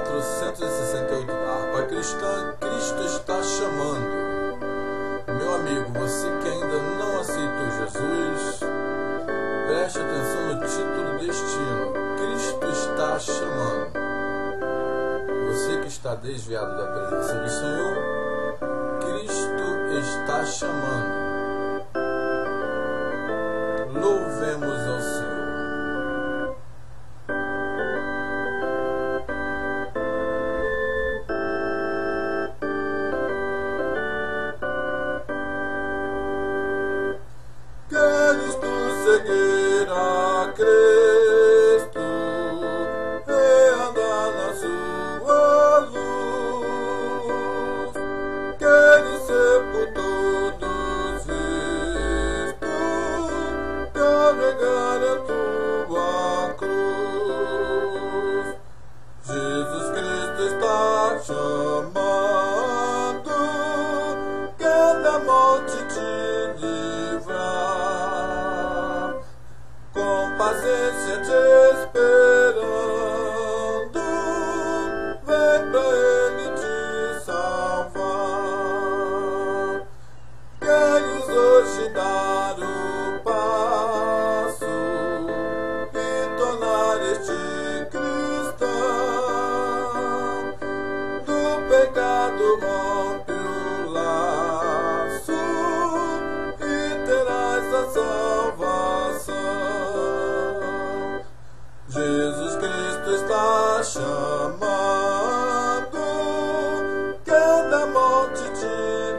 468 da Harpa Cristã, Cristo está chamando. Meu amigo, você que ainda não aceitou Jesus, preste atenção no título deste hino. Cristo está chamando. Você que está desviado da presença do Senhor, Cristo está chamando. Louvemos ao Senhor. Queres tu seguir a Cristo e andar na sua luz? Queres ser por todos visto, carregar a tua cruz? Jesus Cristo está chamando, quer da morte te livrar, com paciência te esperando, vem pra Ele te salvar. Queres hoje dar o passo e tornar este cristão, do pecado rompe o laço e terás a salvação. Jesus Cristo está chamando, quer da morte te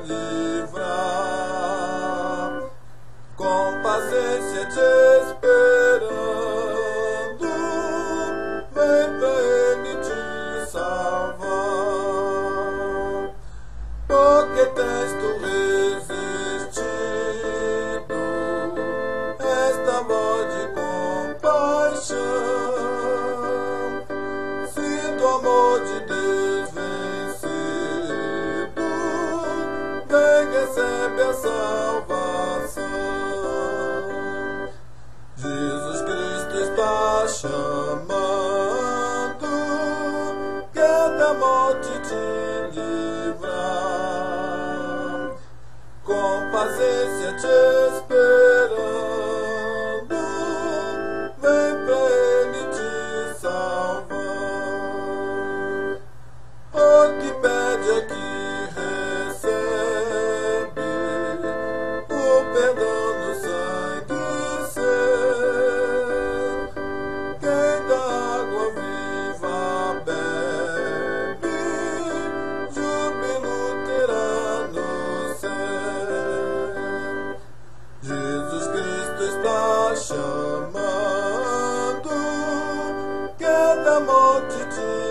livrar, com paciência te esperando, vem pra Ele te salvar. Porque tens tu resistido esta voz de compaixão? Se do amor de Deus vencido, vem, recebe a salvação. Jesus Cristo está chamando, quer da morte te livrar, com paciência te esperando, vem pra Ele te salvar. O que pede é que recebe o perdão no sangue seu. Quem da água viva bebe, júbilo terá no céu. Jesus Cristo está chamando, quer da morte te